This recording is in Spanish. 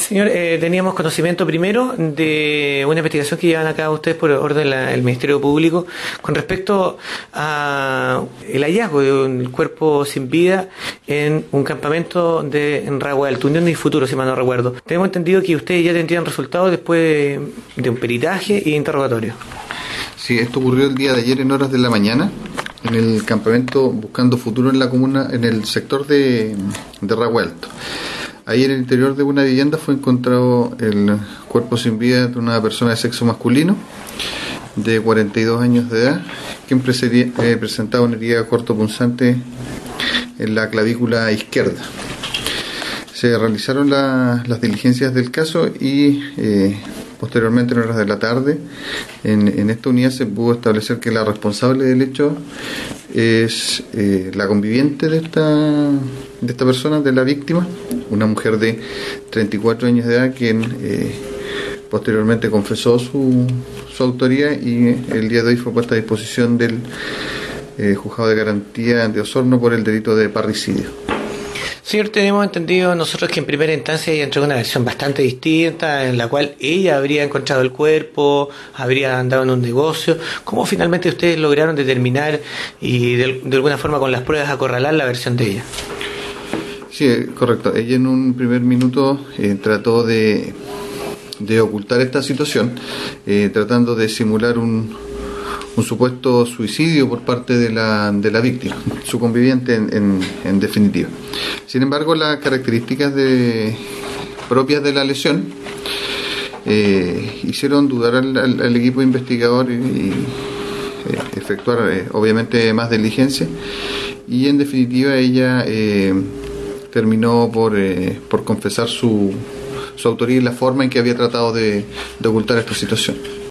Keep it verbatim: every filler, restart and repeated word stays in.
Señor, eh, teníamos conocimiento primero de una investigación que llevan a cabo ustedes por orden del Ministerio Público con respecto a el hallazgo de un cuerpo sin vida en un campamento de en Raguelto, Unión y Futuro, si mal no recuerdo. Tenemos entendido que ustedes ya tendrían resultados después de, de un peritaje y interrogatorio. Sí, esto ocurrió el día de ayer en horas de la mañana en el campamento Buscando Futuro en la comuna, en el sector de, de Raguelto. Ahí en el interior de una vivienda fue encontrado el cuerpo sin vida de una persona de sexo masculino de cuarenta y dos años de edad, quien eh, presentaba una herida cortopunzante en la clavícula izquierda. Se realizaron la, las diligencias del caso y eh, posteriormente en horas de la tarde en, en esta unidad se pudo establecer que la responsable del hecho es eh, la conviviente de esta, de esta persona, de la víctima, una mujer de treinta y cuatro años de edad, quien eh, posteriormente confesó su, su autoría y el día de hoy fue puesta a disposición del eh, juzgado de garantía de Osorno por el delito de parricidio. Señor, tenemos entendido nosotros que en primera instancia ella entregó una versión bastante distinta, en la cual ella habría encontrado el cuerpo, habría andado en un negocio. ¿Cómo finalmente ustedes lograron determinar y de, de alguna forma con las pruebas acorralar la versión de ella? Sí, correcto. Ella en un primer minuto eh, trató de, de ocultar esta situación, eh, tratando de simular un... un supuesto suicidio por parte de la, de la víctima, su conviviente en, en, en definitiva. Sin embargo, las características de, propias de la lesión eh, hicieron dudar al, al, al equipo investigador y, y eh, efectuar eh, obviamente más diligencia, y en definitiva ella eh, terminó por, eh, por confesar su, su autoría y la forma en que había tratado de, de ocultar esta situación.